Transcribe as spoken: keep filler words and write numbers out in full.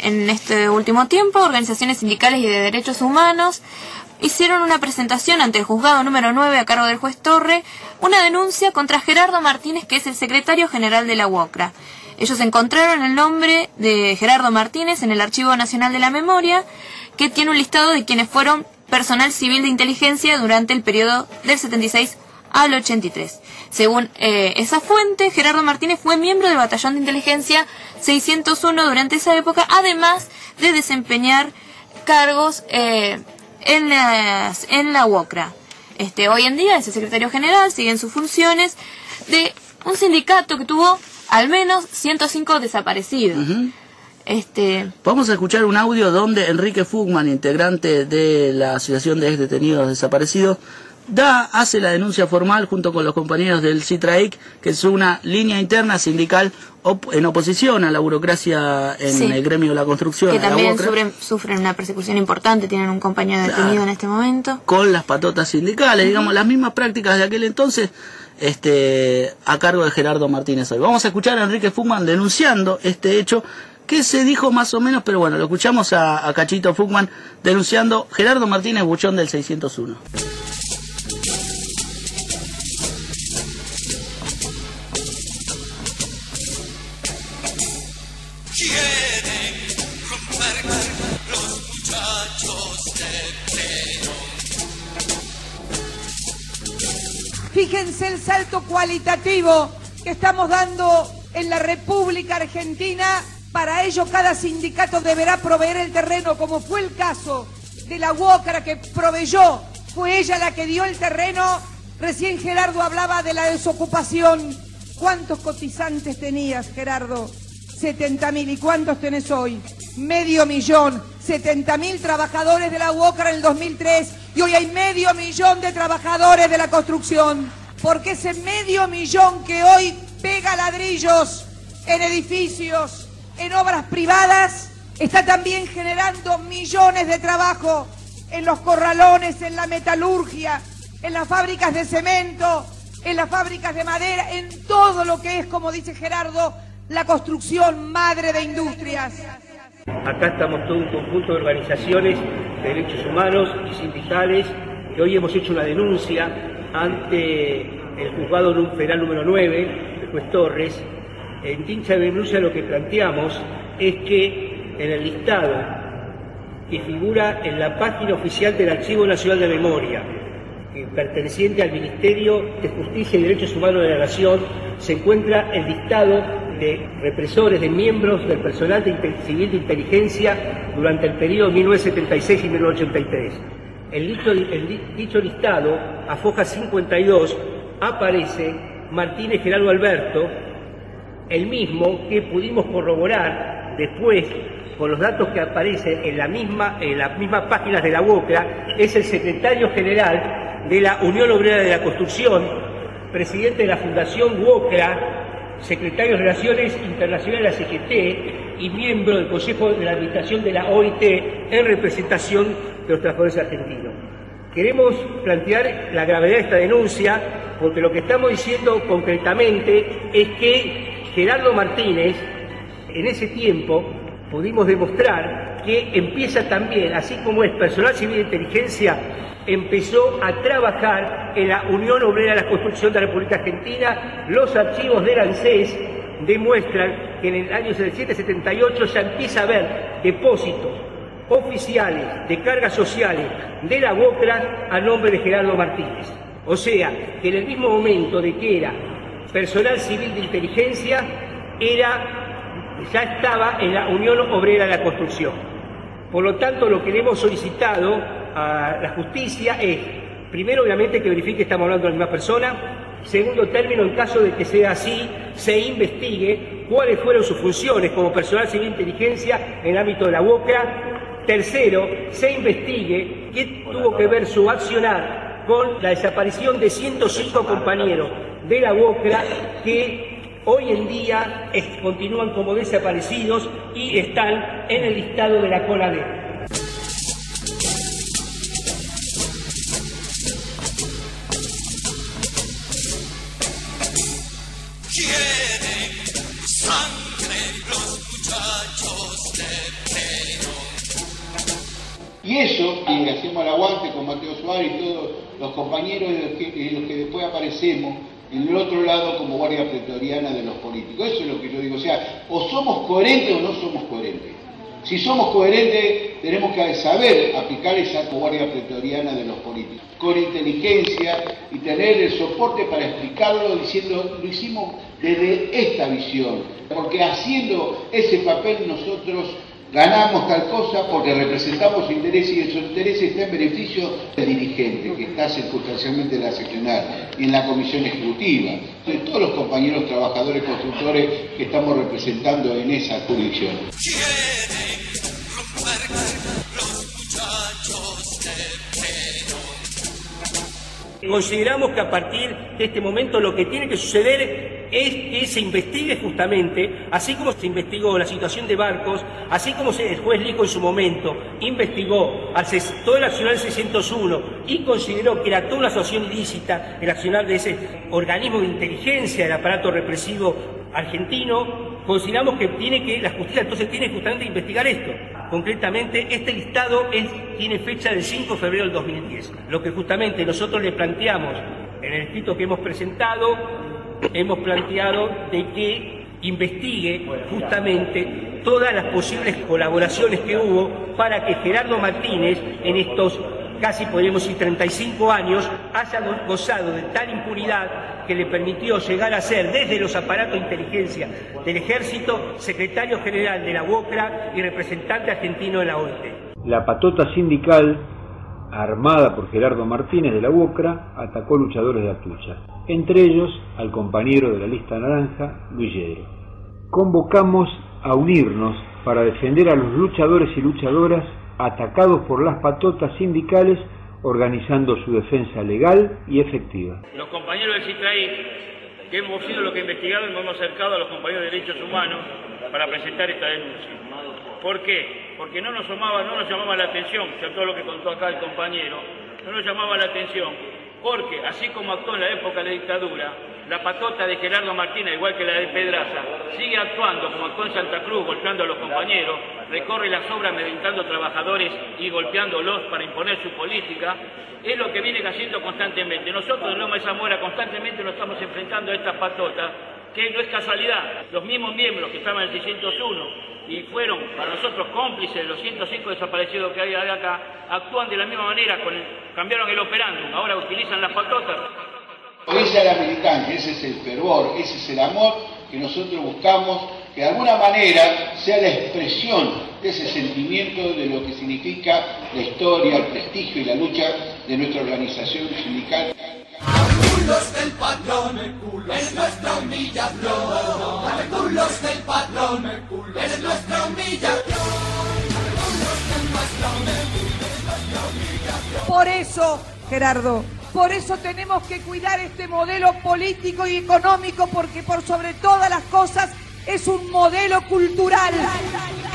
en este último tiempo, organizaciones sindicales y de derechos humanos hicieron una presentación ante el juzgado número nueve a cargo del juez Torre, una denuncia contra Gerardo Martínez, que es el secretario general de la UOCRA. Ellos encontraron el nombre de Gerardo Martínez en el Archivo Nacional de la Memoria, que tiene un listado de quienes fueron personal civil de inteligencia durante el periodo del setenta y seis al ochenta y tres. Según eh, esa fuente, Gerardo Martínez fue miembro del batallón de inteligencia seiscientos uno durante esa época, además de desempeñar cargos eh, en, las, en la UOCRA. Este, hoy en día es el secretario general, sigue en sus funciones de un sindicato que tuvo al menos ciento cinco desaparecidos. Uh-huh. Este... Vamos a escuchar un audio donde Enrique Fugman, integrante de la Asociación de Ex Detenidos Desaparecidos, da, hace la denuncia formal junto con los compañeros del CITRAIC, que es una línea interna sindical op en oposición a la burocracia en sí. el gremio de la construcción. Que también sufren, sufren una persecución importante, tienen un compañero detenido claro. en este momento. Con las patotas sindicales, uh-huh. digamos, las mismas prácticas de aquel entonces, este, a cargo de Gerardo Martínez hoy. Vamos a escuchar a Enrique Fugman denunciando este hecho, que se dijo más o menos, pero bueno, lo escuchamos a, a Cachito Fugman denunciando Gerardo Martínez, buchón del seiscientos uno. Fíjense el salto cualitativo que estamos dando en la República Argentina. Para ello cada sindicato deberá proveer el terreno, como fue el caso de la UOCRA, que proveyó, fue ella la que dio el terreno. Recién Gerardo hablaba de la desocupación. ¿Cuántos cotizantes tenías, Gerardo? setenta mil. ¿Y cuántos tenés hoy? Medio millón. setenta mil trabajadores de la UOCRA en el dos mil tres y hoy hay medio millón de trabajadores de la construcción. Porque ese medio millón que hoy pega ladrillos en edificios, en obras privadas, está también generando millones de trabajo en los corralones, en la metalurgia, en las fábricas de cemento, en las fábricas de madera, en todo lo que es, como dice Gerardo, la construcción madre de industrias. Acá estamos todo un conjunto de organizaciones de derechos humanos y sindicales que hoy hemos hecho una denuncia ante el juzgado federal número nueve, el juez Torres. En dicha denuncia lo que planteamos es que en el listado que figura en la página oficial del Archivo Nacional de Memoria, que perteneciente al Ministerio de Justicia y Derechos Humanos de la Nación, se encuentra el listado de represores, de miembros del personal de civil de inteligencia durante el periodo mil novecientos setenta y seis y mil novecientos ochenta y tres. El dicho, el dicho listado, a foja cincuenta y dos, aparece Martínez Gerardo Alberto, el mismo que pudimos corroborar después con los datos que aparecen en la misma en las mismas páginas de la UOCRA. Es el secretario general de la Unión Obrera de la Construcción, presidente de la Fundación UOCRA, secretario de Relaciones Internacionales de la C G T y miembro del Consejo de la Administración de la O I T en representación de los trabajadores argentinos. Queremos plantear la gravedad de esta denuncia porque lo que estamos diciendo concretamente es que Gerardo Martínez, en ese tiempo, pudimos demostrar que empieza también, así como es personal civil de inteligencia, empezó a trabajar en la Unión Obrera de la Construcción de la República Argentina. Los archivos del ANSES demuestran que en el año setenta y siete setenta y ocho ya empieza a haber depósitos oficiales de cargas sociales de la UOCRA a nombre de Gerardo Martínez. O sea, que en el mismo momento de que era personal civil de inteligencia, era, ya estaba en la Unión Obrera de la Construcción. Por lo tanto, lo que le hemos solicitado a la justicia es, primero, obviamente, que verifique que estamos hablando de la misma persona. Segundo término, en caso de que sea así, se investigue cuáles fueron sus funciones como personal civil de inteligencia en el ámbito de la UOCRA. Tercero, se investigue qué tuvo que ver su accionar con la desaparición de ciento cinco compañeros de la UOCRA que hoy en día es, continúan como desaparecidos y están en el listado de la CONADEP. Quieren sangre los muchachos de Y eso, que hacemos el aguante con Mateo Suárez y todos los compañeros de los que, de los que después aparecemos en el otro lado como guardia pretoriana de los políticos. Eso es lo que yo digo, o sea, o somos coherentes o no somos coherentes. Si somos coherentes, tenemos que saber aplicar esa guardia pretoriana de los políticos, con inteligencia y tener el soporte para explicarlo, diciendo, lo hicimos desde esta visión, porque haciendo ese papel nosotros ganamos tal cosa porque representamos su interés y su interés está en beneficio del dirigente, que está circunstancialmente en la seccional y en la comisión ejecutiva. Entonces, todos los compañeros trabajadores, constructores que estamos representando en esa jurisdicción. Consideramos que a partir de este momento lo que tiene que suceder es que se investigue justamente, así como se investigó la situación de Barcos, así como el juez Lico en su momento investigó al, todo el accionar del seiscientos uno y consideró que era toda una asociación ilícita el accionar de ese organismo de inteligencia del aparato represivo argentino. Consideramos que tiene que la justicia entonces tiene justamente que investigar esto. Concretamente, este listado es, tiene fecha del cinco de febrero del dos mil diez. Lo que justamente nosotros le planteamos en el escrito que hemos presentado, hemos planteado de que investigue justamente todas las posibles colaboraciones que hubo para que Gerardo Martínez, en estos casi podríamos decir treinta y cinco años, haya gozado de tal impunidad que le permitió llegar a ser, desde los aparatos de inteligencia del Ejército, secretario general de la UOCRA y representante argentino de la O I T. La patota sindical, armada por Gerardo Martínez de la UOCRA, atacó luchadores de Atucha, entre ellos al compañero de la lista naranja, Luis Yedro. Convocamos a unirnos para defender a los luchadores y luchadoras atacados por las patotas sindicales, organizando su defensa legal y efectiva. Los compañeros del CITRAI, que hemos sido los que investigaron, nos hemos acercado a los compañeros de derechos humanos para presentar esta denuncia. ¿Por qué? Porque no nos llamaba, no nos llamaba la atención, ya todo lo que contó acá el compañero, no nos llamaba la atención, porque así como actuó en la época de la dictadura, la patota de Gerardo Martínez, igual que la de Pedraza, sigue actuando como actuó en Santa Cruz, golpeando a los compañeros, recorre las obras amedrentando trabajadores y golpeándolos para imponer su política. Es lo que viene haciendo constantemente. Nosotros en Loma de Zamora constantemente nos estamos enfrentando a estas patotas, que no es casualidad. Los mismos miembros que estaban en el seiscientos uno y fueron para nosotros cómplices de los ciento cinco desaparecidos que hay acá, actúan de la misma manera, con el, cambiaron el operándum, ahora utilizan las patotas. Esa es la militancia, ese es el fervor, ese es el amor que nosotros buscamos, que de alguna manera sea la expresión de ese sentimiento de lo que significa la historia, el prestigio y la lucha de nuestra organización sindical. Culos del patrón, es nuestra humillación. Culos del patrón, es nuestra humillación. Por eso, Gerardo, por eso tenemos que cuidar este modelo político y económico, porque por sobre todas las cosas es un modelo cultural.